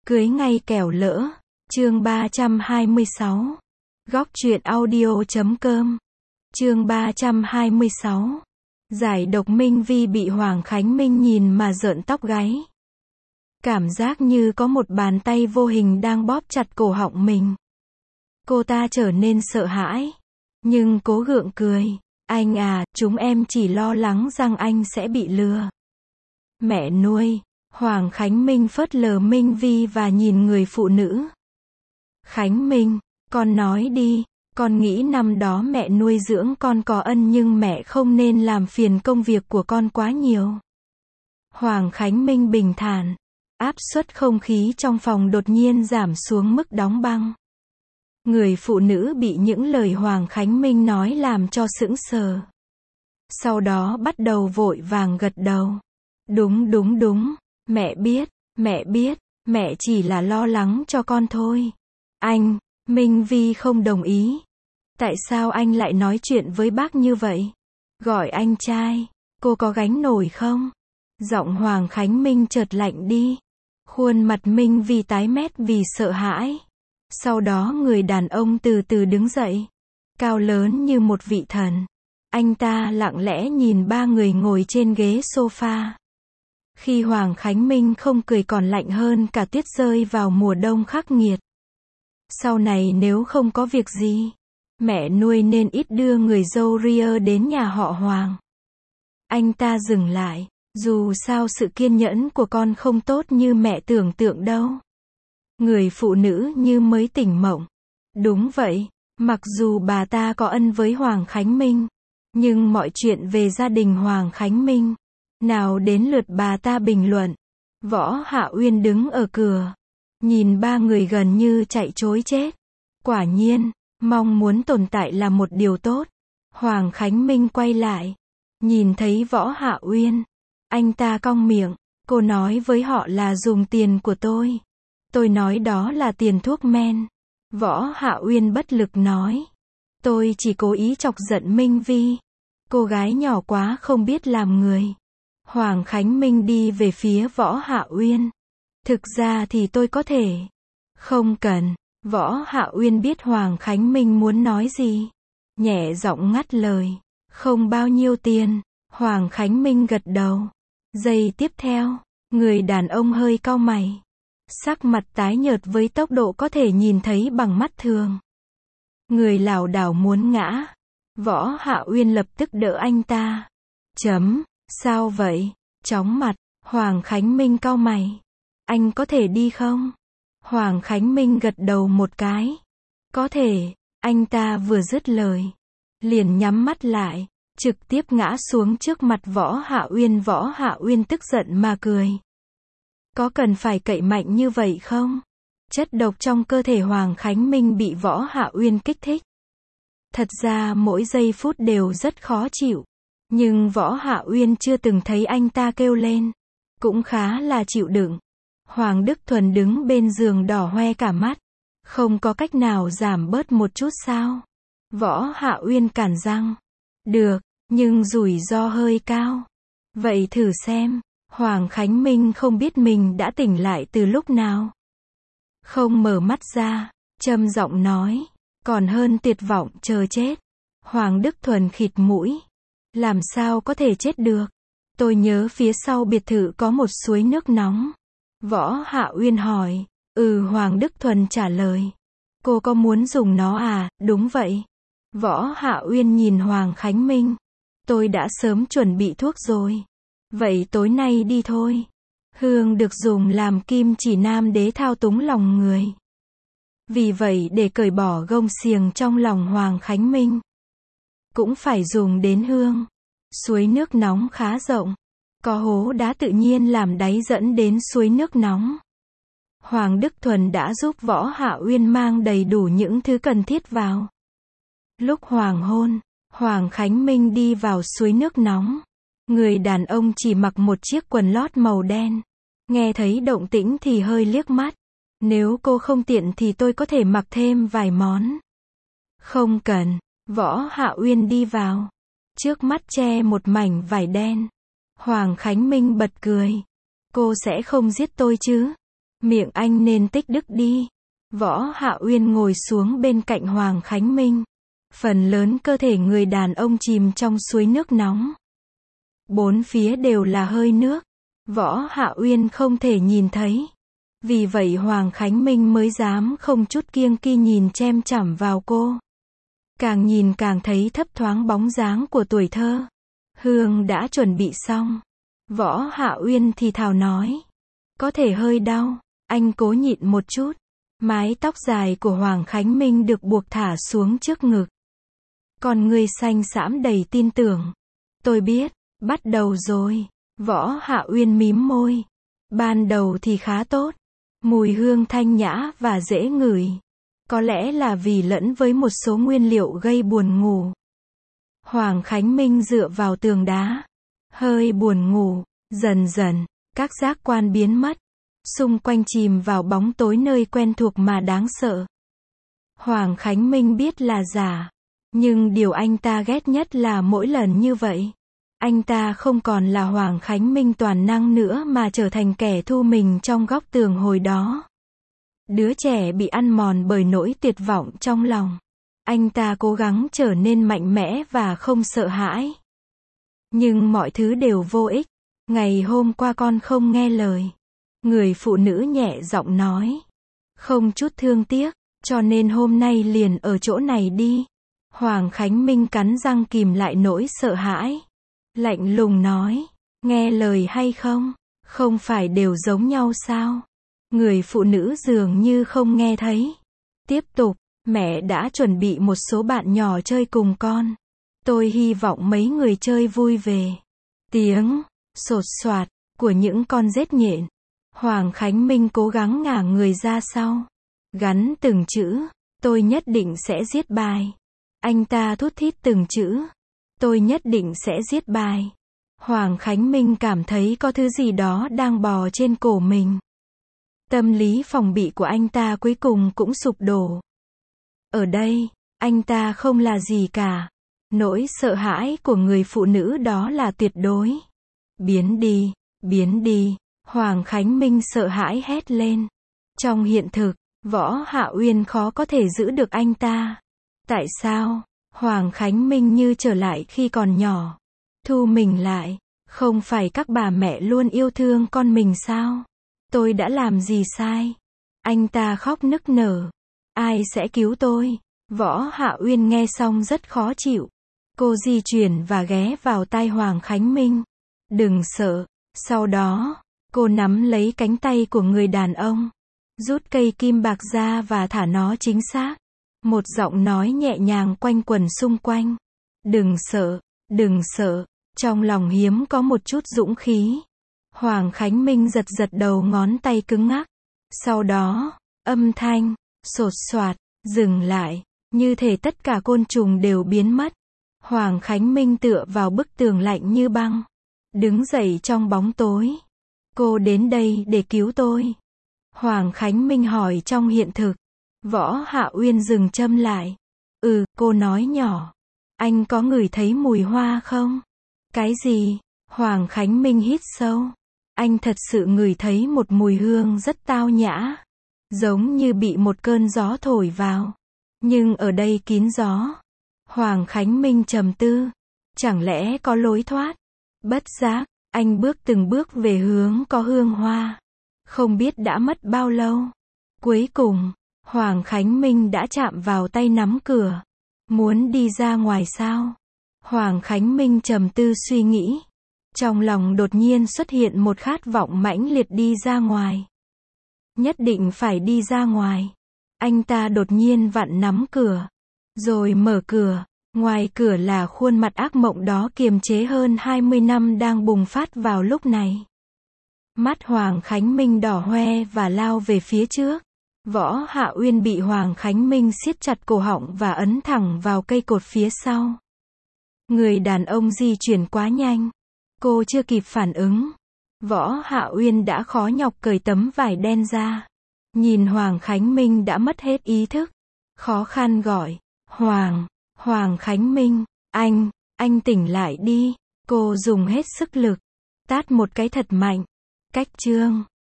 Cưới ngay kẻo lỡ. Chương 326. Góc truyện audio.com. Chương 326. Giải độc Minh Vi bị Hoàng Khánh Minh nhìn mà rợn tóc gáy. Cảm giác như có một bàn tay vô hình đang bóp chặt cổ họng mình. Cô ta trở nên sợ hãi, nhưng cố gượng cười. Anh à, chúng em chỉ lo lắng rằng anh sẽ bị lừa. Mẹ nuôi. Hoàng Khánh Minh phớt lờ Minh Vi và nhìn người phụ nữ. Khánh Minh, con nói đi, con nghĩ năm đó mẹ nuôi dưỡng con có ân nhưng mẹ không nên làm phiền công việc của con quá nhiều. Hoàng Khánh Minh bình thản. Áp suất không khí trong phòng đột nhiên giảm xuống mức đóng băng. Người phụ nữ bị những lời Hoàng Khánh Minh nói làm cho sững sờ. Sau đó bắt đầu vội vàng gật đầu. Đúng, mẹ biết, mẹ chỉ là lo lắng cho con thôi. Anh, Minh Vi không đồng ý. Tại sao anh lại nói chuyện với bác như vậy? Gọi anh trai, cô có gánh nổi không? Giọng Hoàng Khánh Minh chợt lạnh đi. Khuôn mặt Minh Vi tái mét vì sợ hãi. Sau đó người đàn ông từ từ đứng dậy. Cao lớn như một vị thần. Anh ta lặng lẽ nhìn ba người ngồi trên ghế sofa. Khi Hoàng Khánh Minh không cười còn lạnh hơn cả tuyết rơi vào mùa đông khắc nghiệt. Sau này nếu không có việc gì, mẹ nuôi nên ít đưa người dâu ria đến nhà họ Hoàng. Anh ta dừng lại. Dù sao sự kiên nhẫn của con không tốt như mẹ tưởng tượng đâu. Người phụ nữ như mới tỉnh mộng. Đúng vậy, mặc dù bà ta có ân với Hoàng Khánh Minh, nhưng mọi chuyện về gia đình Hoàng Khánh Minh, nào đến lượt bà ta bình luận. Võ Hạ Uyên đứng ở cửa, nhìn ba người gần như chạy trối chết. Quả nhiên, mong muốn tồn tại là một điều tốt. Hoàng Khánh Minh quay lại, nhìn thấy Võ Hạ Uyên. Anh ta cong miệng, cô nói với họ là dùng tiền của tôi. Tôi nói đó là tiền thuốc men. Võ Hạ Uyên bất lực nói. Tôi chỉ cố ý chọc giận Minh Vi. Cô gái nhỏ quá không biết làm người. Hoàng Khánh Minh đi về phía Võ Hạ Uyên. Thực ra thì tôi có thể. Không cần. Võ Hạ Uyên biết Hoàng Khánh Minh muốn nói gì. Nhẹ giọng ngắt lời. Không bao nhiêu tiền. Hoàng Khánh Minh gật đầu. Giây tiếp theo, người đàn ông hơi cau mày. Sắc mặt tái nhợt với tốc độ có thể nhìn thấy bằng mắt thường. Người lảo đảo muốn ngã. Võ Hạ Uyên lập tức đỡ anh ta. Sao vậy? Chóng mặt. Hoàng Khánh Minh cau mày. Anh có thể đi không? Hoàng Khánh Minh gật đầu một cái. Có thể. Anh ta vừa dứt lời, liền nhắm mắt lại, trực tiếp ngã xuống trước mặt Võ Hạ Uyên. Võ Hạ Uyên tức giận mà cười. Có cần phải cậy mạnh như vậy không? Chất độc trong cơ thể Hoàng Khánh Minh bị Võ Hạ Uyên kích thích. Thật ra mỗi giây phút đều rất khó chịu. Nhưng Võ Hạ Uyên chưa từng thấy anh ta kêu lên. Cũng khá là chịu đựng. Hoàng Đức Thuần đứng bên giường đỏ hoe cả mắt. Không có cách nào giảm bớt một chút sao? Võ Hạ Uyên cản răng. Được, nhưng rủi ro hơi cao. Vậy thử xem. Hoàng Khánh Minh không biết mình đã tỉnh lại từ lúc nào. Không mở mắt ra, trầm giọng nói. Còn hơn tuyệt vọng chờ chết. Hoàng Đức Thuần khịt mũi. Làm sao có thể chết được? Tôi nhớ phía sau biệt thự có một suối nước nóng. Võ Hạ Uyên hỏi. Hoàng Đức Thuần trả lời. Cô có muốn dùng nó à? Đúng vậy. Võ Hạ Uyên nhìn Hoàng Khánh Minh. Tôi đã sớm chuẩn bị thuốc rồi. Vậy tối nay đi thôi. Hương được dùng làm kim chỉ nam đế thao túng lòng người. Vì vậy để cởi bỏ gông xiềng trong lòng Hoàng Khánh Minh, cũng phải dùng đến hương. Suối nước nóng khá rộng. Có hố đá tự nhiên làm đáy dẫn đến suối nước nóng. Hoàng Đức Thuần đã giúp Võ Hạ Uyên mang đầy đủ những thứ cần thiết vào. Lúc hoàng hôn, Hoàng Khánh Minh đi vào suối nước nóng. Người đàn ông chỉ mặc một chiếc quần lót màu đen. Nghe thấy động tĩnh thì hơi liếc mắt. Nếu cô không tiện thì tôi có thể mặc thêm vài món. Không cần. Võ Hạ Uyên đi vào. Trước mắt che một mảnh vải đen. Hoàng Khánh Minh bật cười. Cô sẽ không giết tôi chứ? Miệng anh nên tích đức đi. Võ Hạ Uyên ngồi xuống bên cạnh Hoàng Khánh Minh. Phần lớn cơ thể người đàn ông chìm trong suối nước nóng. Bốn phía đều là hơi nước. Võ Hạ Uyên không thể nhìn thấy. Vì vậy Hoàng Khánh Minh mới dám không chút kiêng kỵ nhìn chăm chằm vào cô. Càng nhìn càng thấy thấp thoáng bóng dáng của tuổi thơ. Hương đã chuẩn bị xong. Võ Hạ Uyên thì thào nói. Có thể hơi đau. Anh cố nhịn một chút. Mái tóc dài của Hoàng Khánh Minh được buộc thả xuống trước ngực. Con người xanh xãm đầy tin tưởng. Tôi biết, bắt đầu rồi. Võ Hạ Uyên mím môi. Ban đầu thì khá tốt. Mùi hương thanh nhã và dễ ngửi. Có lẽ là vì lẫn với một số nguyên liệu gây buồn ngủ. Hoàng Khánh Minh dựa vào tường đá. Hơi buồn ngủ. Dần dần, các giác quan biến mất. Xung quanh chìm vào bóng tối nơi quen thuộc mà đáng sợ. Hoàng Khánh Minh biết là giả. Nhưng điều anh ta ghét nhất là mỗi lần như vậy. Anh ta không còn là Hoàng Khánh Minh toàn năng nữa mà trở thành kẻ thu mình trong góc tường hồi đó. Đứa trẻ bị ăn mòn bởi nỗi tuyệt vọng trong lòng. Anh ta cố gắng trở nên mạnh mẽ và không sợ hãi. Nhưng mọi thứ đều vô ích. Ngày hôm qua con không nghe lời. Người phụ nữ nhẹ giọng nói. Không chút thương tiếc, cho nên hôm nay liền ở chỗ này đi. Hoàng Khánh Minh cắn răng kìm lại nỗi sợ hãi. Lạnh lùng nói. Nghe lời hay không? Không phải đều giống nhau sao? Người phụ nữ dường như không nghe thấy. Tiếp tục. Mẹ đã chuẩn bị một số bạn nhỏ chơi cùng con. Tôi hy vọng mấy người chơi vui về. Tiếng sột soạt của những con rết nhện. Hoàng Khánh Minh cố gắng ngả người ra sau. Gắn từng chữ. Tôi nhất định sẽ giết bài. Anh ta thút thít từng chữ. Tôi nhất định sẽ giết bài. Hoàng Khánh Minh cảm thấy có thứ gì đó đang bò trên cổ mình. Tâm lý phòng bị của anh ta cuối cùng cũng sụp đổ. Ở đây, anh ta không là gì cả. Nỗi sợ hãi của người phụ nữ đó là tuyệt đối. Biến đi, biến đi. Hoàng Khánh Minh sợ hãi hét lên. Trong hiện thực, Võ Hạ Uyên khó có thể giữ được anh ta. Tại sao? Hoàng Khánh Minh như trở lại khi còn nhỏ. Thu mình lại. Không phải các bà mẹ luôn yêu thương con mình sao? Tôi đã làm gì sai? Anh ta khóc nức nở. Ai sẽ cứu tôi? Võ Hạ Uyên nghe xong rất khó chịu. Cô di chuyển và ghé vào tai Hoàng Khánh Minh. Đừng sợ. Sau đó, cô nắm lấy cánh tay của người đàn ông. Rút cây kim bạc ra và thả nó chính xác. Một giọng nói nhẹ nhàng quanh quẩn xung quanh. Đừng sợ, đừng sợ. Trong lòng hiếm có một chút dũng khí. Hoàng Khánh Minh giật giật đầu ngón tay cứng ngắc. Sau đó, âm thanh sột soạt dừng lại, như thể tất cả côn trùng đều biến mất. Hoàng Khánh Minh tựa vào bức tường lạnh như băng, đứng dậy trong bóng tối. Cô đến đây để cứu tôi? Hoàng Khánh Minh hỏi trong hiện thực. Võ Hạ Uyên dừng châm lại. Cô nói nhỏ. Anh có ngửi thấy mùi hoa không? Cái gì? Hoàng Khánh Minh hít sâu. Anh thật sự ngửi thấy một mùi hương rất tao nhã. Giống như bị một cơn gió thổi vào. Nhưng ở đây kín gió. Hoàng Khánh Minh trầm tư. Chẳng lẽ có lối thoát? Bất giác, anh bước từng bước về hướng có hương hoa. Không biết đã mất bao lâu. Cuối cùng, Hoàng Khánh Minh đã chạm vào tay nắm cửa. Muốn đi ra ngoài sao? Hoàng Khánh Minh trầm tư suy nghĩ. Trong lòng đột nhiên xuất hiện một khát vọng mãnh liệt đi ra ngoài. Nhất định phải đi ra ngoài. Anh ta đột nhiên vặn nắm cửa. Rồi mở cửa. Ngoài cửa là khuôn mặt ác mộng đó kiềm chế hơn 20 năm đang bùng phát vào lúc này. Mắt Hoàng Khánh Minh đỏ hoe và lao về phía trước. Võ Hạ Uyên bị Hoàng Khánh Minh siết chặt cổ họng và ấn thẳng vào cây cột phía sau. Người đàn ông di chuyển quá nhanh. Cô chưa kịp phản ứng. Võ Hạ Uyên đã khó nhọc cởi tấm vải đen ra. Nhìn Hoàng Khánh Minh đã mất hết ý thức. Khó khăn gọi. Hoàng Khánh Minh, anh tỉnh lại đi. Cô dùng hết sức lực. Tát một cái thật mạnh. Cách chương